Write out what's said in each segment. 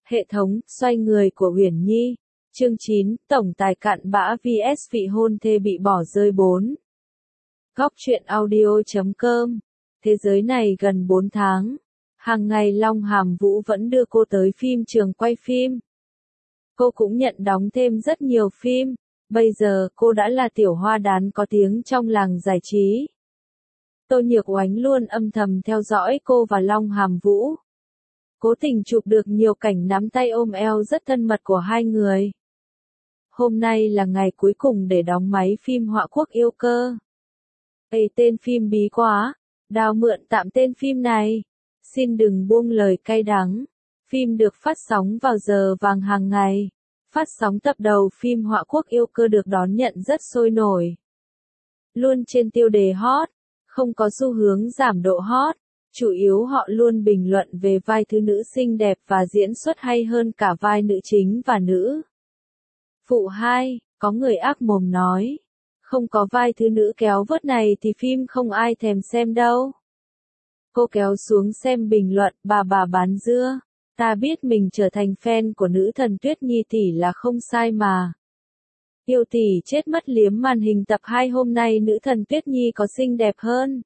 Hệ thống, xoay người của Uyển Nhi. Chương 9, tổng tài cặn bã vs vị hôn thê bị bỏ rơi 4. Góc truyện audio.com. Thế giới này gần 4 tháng. Hàng ngày Long Hàm Vũ vẫn đưa cô tới phim trường quay phim. Cô cũng nhận đóng thêm rất nhiều phim. Bây giờ cô đã là tiểu hoa đán có tiếng trong làng giải trí. Tô Nhược Oánh luôn âm thầm theo dõi cô và Long Hàm Vũ. Cố tình chụp được nhiều cảnh nắm tay ôm eo rất thân mật của hai người. Hôm nay là ngày cuối cùng để đóng máy phim Họa Quốc Yêu Cơ. Ê, tên phim bí quá, Đào mượn tạm tên phim này. Xin đừng buông lời cay đắng. Phim được phát sóng vào giờ vàng hàng ngày. Phát sóng tập đầu phim Họa Quốc Yêu Cơ được đón nhận rất sôi nổi. Luôn trên tiêu đề hot, không có xu hướng giảm độ hot. Chủ yếu họ luôn bình luận về vai thứ nữ xinh đẹp và diễn xuất hay hơn cả vai nữ chính và nữ phụ 2, có người ác mồm nói. Không có vai thứ nữ kéo vớt này thì phim không ai thèm xem đâu. Cô kéo xuống xem bình luận, bà bán dưa. Ta biết mình trở thành fan của nữ thần Tuyết Nhi tỷ là không sai mà. Yêu tỷ chết mất liếm màn hình tập 2 hôm nay nữ thần Tuyết Nhi có xinh đẹp hơn.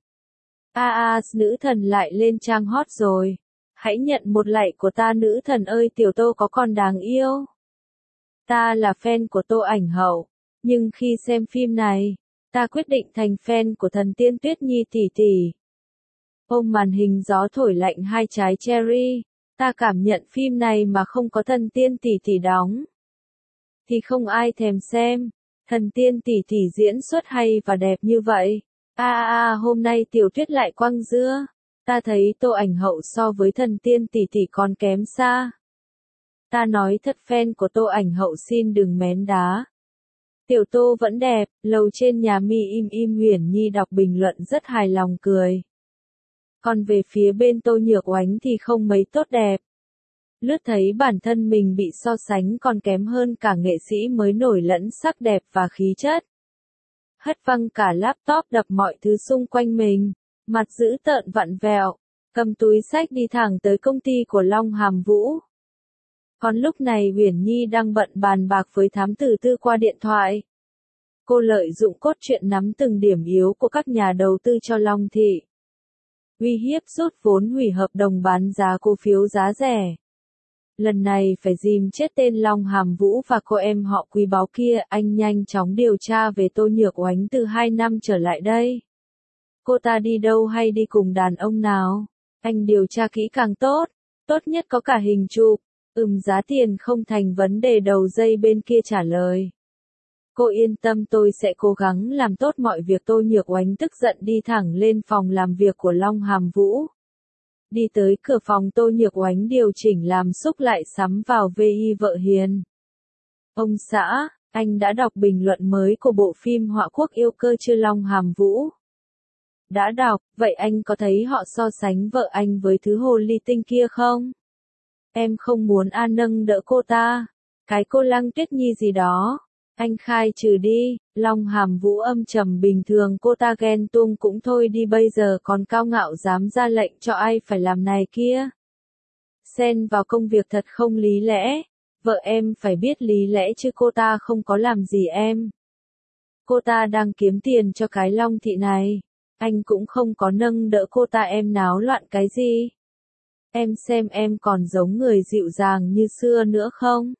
Nữ thần lại lên trang hot rồi. Hãy nhận một lạy của ta nữ thần ơi, tiểu Tô có còn đáng yêu. Ta là fan của Tô Ảnh Hậu, nhưng khi xem phim này, ta quyết định thành fan của thần tiên Tuyết Nhi tỷ tỷ. Ôm màn hình gió thổi lạnh hai trái cherry, ta cảm nhận phim này mà không có thần tiên tỷ tỷ đóng thì không ai thèm xem. Thần tiên tỷ tỷ diễn xuất hay và đẹp như vậy. Hôm nay Tiểu Tuyết lại quăng dưa. Ta thấy Tô Ảnh Hậu so với thần tiên tỷ tỷ còn kém xa. Ta nói thật, fan của Tô Ảnh Hậu xin đừng mén đá. Tiểu Tô vẫn đẹp. Lầu trên nhà mi im Uyển Nhi đọc bình luận rất hài lòng cười. Còn về phía bên Tô Nhược Oánh thì không mấy tốt đẹp. Lướt thấy bản thân mình bị so sánh còn kém hơn cả nghệ sĩ mới nổi lẫn sắc đẹp và khí chất. Hất văng cả laptop đập mọi thứ xung quanh mình, mặt dữ tợn vặn vẹo, cầm túi xách đi thẳng tới công ty của Long Hàm Vũ. Còn lúc này Uyển Nhi đang bận bàn bạc với thám tử Tư qua điện thoại. Cô lợi dụng cốt truyện nắm từng điểm yếu của các nhà đầu tư cho Long Thị. Uy hiếp rút vốn, hủy hợp đồng bán giá cổ phiếu giá rẻ. Lần này phải dìm chết tên Long Hàm Vũ và cô em họ quý báu kia. Anh nhanh chóng điều tra về Tô Nhược Oánh từ 2 năm trở lại đây. Cô ta đi đâu hay đi cùng đàn ông nào? Anh điều tra kỹ càng tốt. Tốt nhất có cả hình chụp. Giá tiền không thành vấn đề, đầu dây bên kia trả lời. Cô yên tâm, tôi sẽ cố gắng làm tốt mọi việc. Tô Nhược Oánh tức giận đi thẳng lên phòng làm việc của Long Hàm Vũ. Đi tới cửa phòng, Tô Nhược Oánh điều chỉnh làm xúc lại sắm vào VI vợ hiền. Ông xã, anh đã đọc bình luận mới của bộ phim Họa Quốc Yêu Cơ chưa? Long Hàm Vũ đã đọc. Vậy anh có thấy họ so sánh vợ anh với thứ hồ ly tinh kia không? Em không muốn nâng đỡ cô ta. Cái cô Lăng Tuyết Nhi gì đó. Anh khai trừ đi. Long Hàm Vũ âm trầm, bình thường cô ta ghen tuông cũng thôi đi, bây giờ còn cao ngạo dám ra lệnh cho ai phải làm này kia. Xen vào công việc thật không lý lẽ. Vợ em phải biết lý lẽ chứ, cô ta không có làm gì em. Cô ta đang kiếm tiền cho cái Long Thị này. Anh cũng không có nâng đỡ cô ta, em náo loạn cái gì? Em xem em còn giống người dịu dàng như xưa nữa không?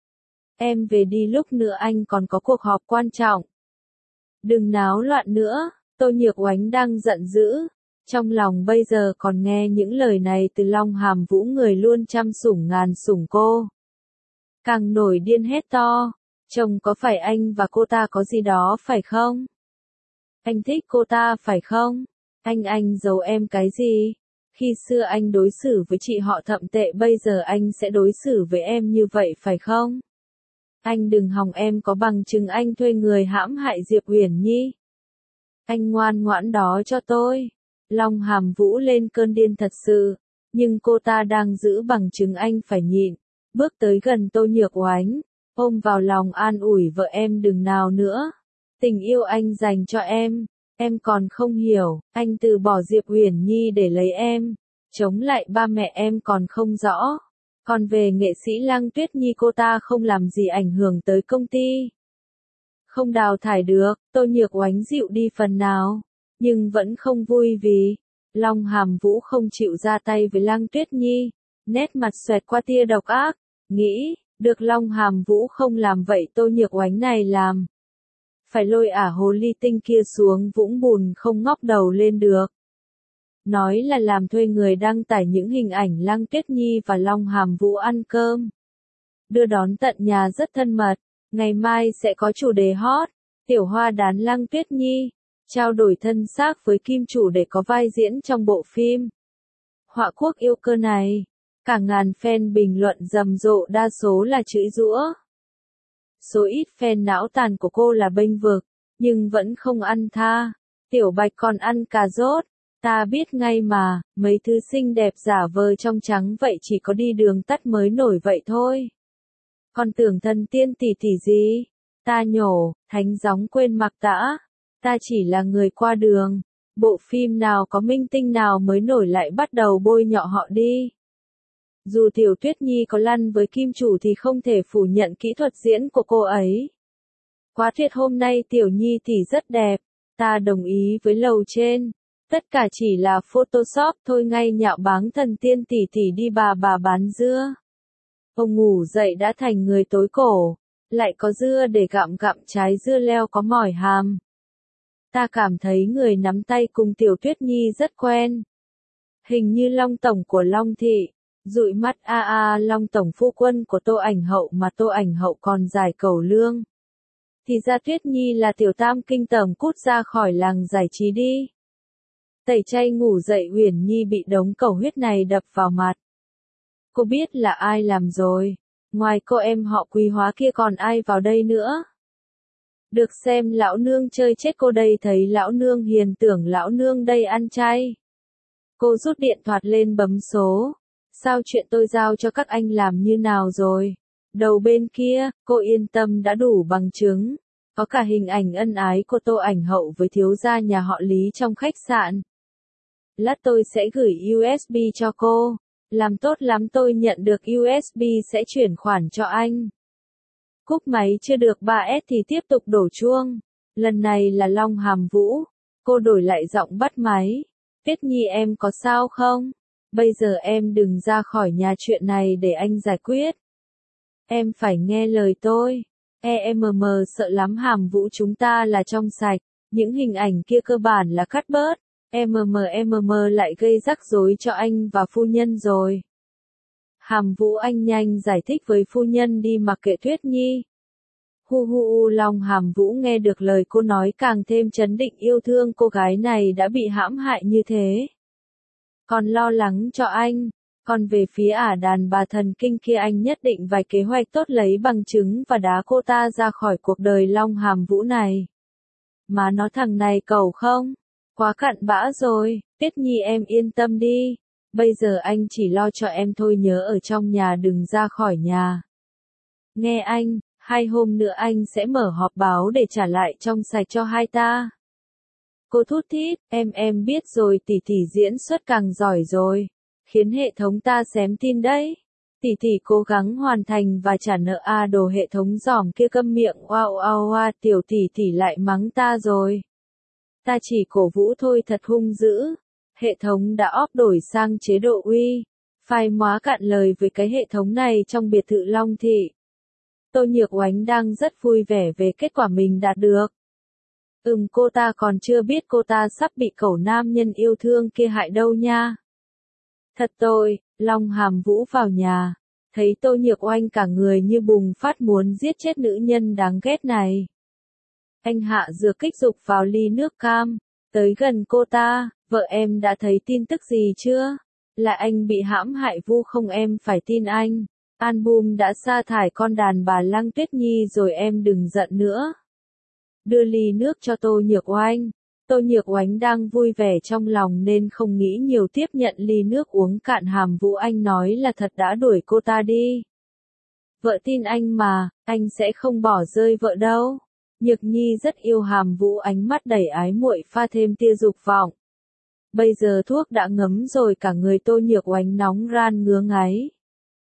Em về đi, lúc nữa anh còn có cuộc họp quan trọng. Đừng náo loạn nữa. Tô Nhược Oánh đang giận dữ. Trong lòng bây giờ còn nghe những lời này từ Long Hàm Vũ, người luôn trăm sủng ngàn sủng cô. Càng nổi điên hét to. Chồng có phải anh và cô ta có gì đó phải không? Anh thích cô ta phải không? Anh giấu em cái gì? Khi xưa anh đối xử với chị họ thậm tệ, bây giờ anh sẽ đối xử với em như vậy phải không? Anh đừng hòng em có bằng chứng anh thuê người hãm hại Diệp Uyển Nhi. Anh ngoan ngoãn đó cho tôi. Long Hàm Vũ lên cơn điên thật sự, nhưng cô ta đang giữ bằng chứng, anh phải nhịn. Bước tới gần Tô Nhược Oánh, ôm vào lòng an ủi vợ em, đừng nào nữa. Tình yêu anh dành cho em còn không hiểu, anh từ bỏ Diệp Uyển Nhi để lấy em, chống lại ba mẹ em còn không rõ. Còn về nghệ sĩ Lăng Tuyết Nhi, cô ta không làm gì ảnh hưởng tới công ty. Không đào thải được, Tô Nhược Oánh dịu đi phần nào, nhưng vẫn không vui vì Long Hàm Vũ không chịu ra tay với Lăng Tuyết Nhi, nét mặt xoẹt qua tia độc ác, nghĩ, được Long Hàm Vũ không làm vậy Tô Nhược Oánh này làm. Phải lôi ả hồ ly tinh kia xuống vũng bùn không ngóc đầu lên được. Nói là làm thuê người đăng tải những hình ảnh Lăng Tuyết Nhi và Long Hàm Vũ ăn cơm. Đưa đón tận nhà rất thân mật, ngày mai sẽ có chủ đề hot, Tiểu Hoa đán Lăng Tuyết Nhi, trao đổi thân xác với kim chủ để có vai diễn trong bộ phim. Họa quốc yêu cơ này, cả ngàn fan bình luận rầm rộ đa số là chửi giũa. Số ít fan não tàn của cô là bênh vực, nhưng vẫn không ăn tha. Tiểu Bạch còn ăn cà rốt, ta biết ngay mà, mấy thứ xinh đẹp giả vờ trong trắng vậy chỉ có đi đường tắt mới nổi vậy thôi. Còn tưởng thần tiên tỷ tỷ gì? Ta nhổ, thánh gióng quên mặc tã. Ta chỉ là người qua đường. Bộ phim nào có minh tinh nào mới nổi lại bắt đầu bôi nhọ họ đi. Dù Tiểu Tuyết Nhi có lăn với kim chủ thì không thể phủ nhận kỹ thuật diễn của cô ấy. Quá tuyệt, hôm nay Tiểu Nhi tỷ rất đẹp. Ta đồng ý với lầu trên. Tất cả chỉ là Photoshop thôi, ngay nhạo báng thần tiên tỷ tỷ đi bà bán dưa. Ông ngủ dậy đã thành người tối cổ, lại có dưa để gặm trái dưa leo có mỏi hàm. Ta cảm thấy người nắm tay cùng Tiểu Tuyết Nhi rất quen. Hình như Long Tổng của Long Thị, dụi mắt Long Tổng phu quân của Tô Ảnh Hậu mà Tô Ảnh Hậu còn giải cẩu lương. Thì ra Tuyết Nhi là tiểu tam kinh tởm, cút ra khỏi làng giải trí đi. Tẩy chay ngủ dậy Uyển Nhi bị đống cầu huyết này đập vào mặt. Cô biết là ai làm rồi, ngoài cô em họ Quý Hóa kia còn ai vào đây nữa. Được xem lão nương chơi chết cô đây, thấy lão nương hiền tưởng lão nương đây ăn chay. Cô rút điện thoại lên bấm số. Sao chuyện tôi giao cho các anh làm như nào rồi? Đầu bên kia, cô yên tâm đã đủ bằng chứng. Có cả hình ảnh ân ái của Tô Ảnh Hậu với thiếu gia nhà họ Lý trong khách sạn. Lát tôi sẽ gửi USB cho cô. Làm tốt lắm, tôi nhận được USB sẽ chuyển khoản cho anh. Cúp máy chưa được 3S thì tiếp tục đổ chuông. Lần này là Long Hàm Vũ. Cô đổi lại giọng bắt máy. Tuyết Nhi em có sao không? Bây giờ em đừng ra khỏi nhà, chuyện này để anh giải quyết. Em phải nghe lời tôi. Em sợ lắm Hàm Vũ, chúng ta là trong sạch. Những hình ảnh kia cơ bản là cắt bớt. Em lại gây rắc rối cho anh và phu nhân rồi. Hàm Vũ, anh nhanh giải thích với phu nhân đi, mặc kệ Tuyết Nhi. Long Hàm Vũ nghe được lời cô nói càng thêm chấn định, yêu thương cô gái này đã bị hãm hại như thế. Còn lo lắng cho anh. Còn về phía đàn bà thần kinh kia, anh nhất định vài kế hoạch tốt lấy bằng chứng và đá cô ta ra khỏi cuộc đời Long Hàm Vũ này. Mà nó thằng này cẩu không? Quá cặn bã rồi. Tuyết Nhi em yên tâm đi. Bây giờ anh chỉ lo cho em thôi, nhớ ở trong nhà đừng ra khỏi nhà. Nghe anh, 2 hôm nữa anh sẽ mở họp báo để trả lại trong sạch cho hai ta. Cô thút thít, em biết rồi, tỷ tỷ diễn xuất càng giỏi rồi. Khiến hệ thống ta xém tin đấy. Tỷ tỷ cố gắng hoàn thành và trả nợ đồ hệ thống giỏm kia câm miệng. Wow, tiểu tỷ tỷ lại mắng ta rồi. Ta chỉ cổ vũ thôi, thật hung dữ. Hệ thống đã đổi sang chế độ uy. Phai móa cạn lời với cái hệ thống này trong biệt thự Long Thị. Tô Nhược Oánh đang rất vui vẻ về kết quả mình đạt được. Cô ta còn chưa biết cô ta sắp bị cẩu nam nhân yêu thương kia hại đâu nha. Thật tôi, Long Hàm Vũ vào nhà, thấy Tô Nhược Oanh cả người như bùng phát muốn giết chết nữ nhân đáng ghét này. Anh hạ dược kích dục vào ly nước cam, tới gần cô ta, vợ em đã thấy tin tức gì chưa? Là anh bị hãm hại vu không, em phải tin anh. Album đã sa thải con đàn bà Lăng Tuyết Nhi rồi, em đừng giận nữa. Đưa ly nước cho Tô Nhược Oanh. Tô Nhược Oánh đang vui vẻ trong lòng nên không nghĩ nhiều, tiếp nhận ly nước uống cạn. Hàm Vũ, anh nói là thật đã đuổi cô ta đi. Vợ tin anh mà, anh sẽ không bỏ rơi vợ đâu. Nhược Nhi rất yêu Hàm Vũ, ánh mắt đầy ái muội pha thêm tia dục vọng. Bây giờ thuốc đã ngấm rồi, cả người Tô Nhược Oánh nóng ran ngứa ngáy.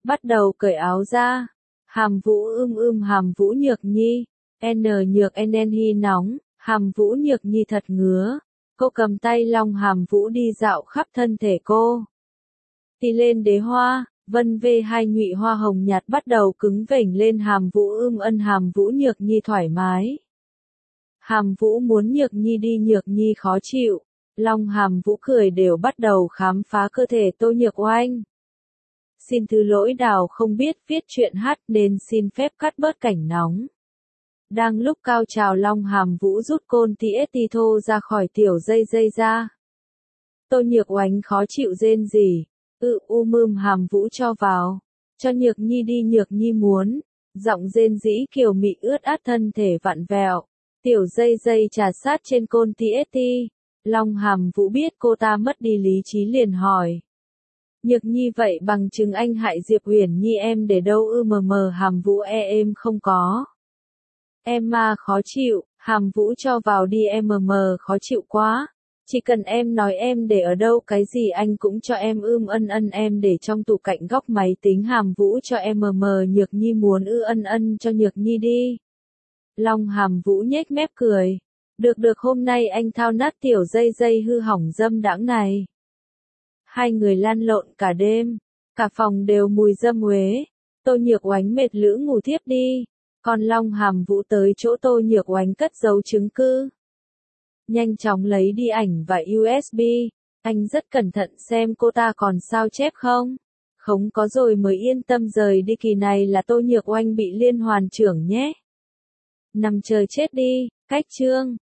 Bắt đầu cởi áo ra. Hàm Vũ Hàm Vũ Nhược Nhi. N Nhược NN Hy nóng. Hàm Vũ Nhược Nhi thật ngứa. Cô cầm tay Long Hàm Vũ đi dạo khắp thân thể cô. Đi lên đế hoa, vân vê hai nhụy hoa hồng nhạt bắt đầu cứng vểnh lên Hàm Vũ Hàm Vũ Nhược Nhi thoải mái. Hàm Vũ muốn Nhược Nhi đi, Nhược Nhi khó chịu. Long Hàm Vũ cười đều bắt đầu khám phá cơ thể Tô Nhược Oanh. Xin thứ lỗi Đào không biết viết truyện hát nên xin phép cắt bớt cảnh nóng. Đang lúc cao trào Long Hàm Vũ rút côn TST thô ra khỏi tiểu dây ra. Tô Nhược Oánh khó chịu rên rỉ. Hàm Vũ cho vào. Cho Nhược Nhi đi, Nhược Nhi muốn. Giọng rên rỉ kiều mị ướt át thân thể vặn vẹo. Tiểu dây trà sát trên côn TST. Long Hàm Vũ biết cô ta mất đi lý trí liền hỏi. Nhược Nhi vậy bằng chứng anh hại Diệp Uyển Nhi em để đâu? Hàm Vũ em không có. Em mà khó chịu, Hàm Vũ cho vào đi khó chịu quá. Chỉ cần em nói em để ở đâu cái gì anh cũng cho em em để trong tủ cạnh góc máy tính. Hàm Vũ cho Nhược Nhi muốn cho Nhược Nhi đi. Long Hàm Vũ nhếch mép cười. Được hôm nay anh thao nát tiểu dây hư hỏng dâm đãng này. Hai người lăn lộn cả đêm, cả phòng đều mùi dâm uế. Tô Nhược Oánh mệt lử ngủ thiếp đi. Còn Long Hàm Vũ tới chỗ Tô Nhược Oánh cất giấu chứng cứ. Nhanh chóng lấy đi ảnh và USB. Anh rất cẩn thận xem cô ta còn sao chép không. Không có rồi mới yên tâm rời đi. Kỳ này là Tô Nhược Oanh bị liên hoàn chưởng nhé. Nằm chờ chết đi. Cách chương.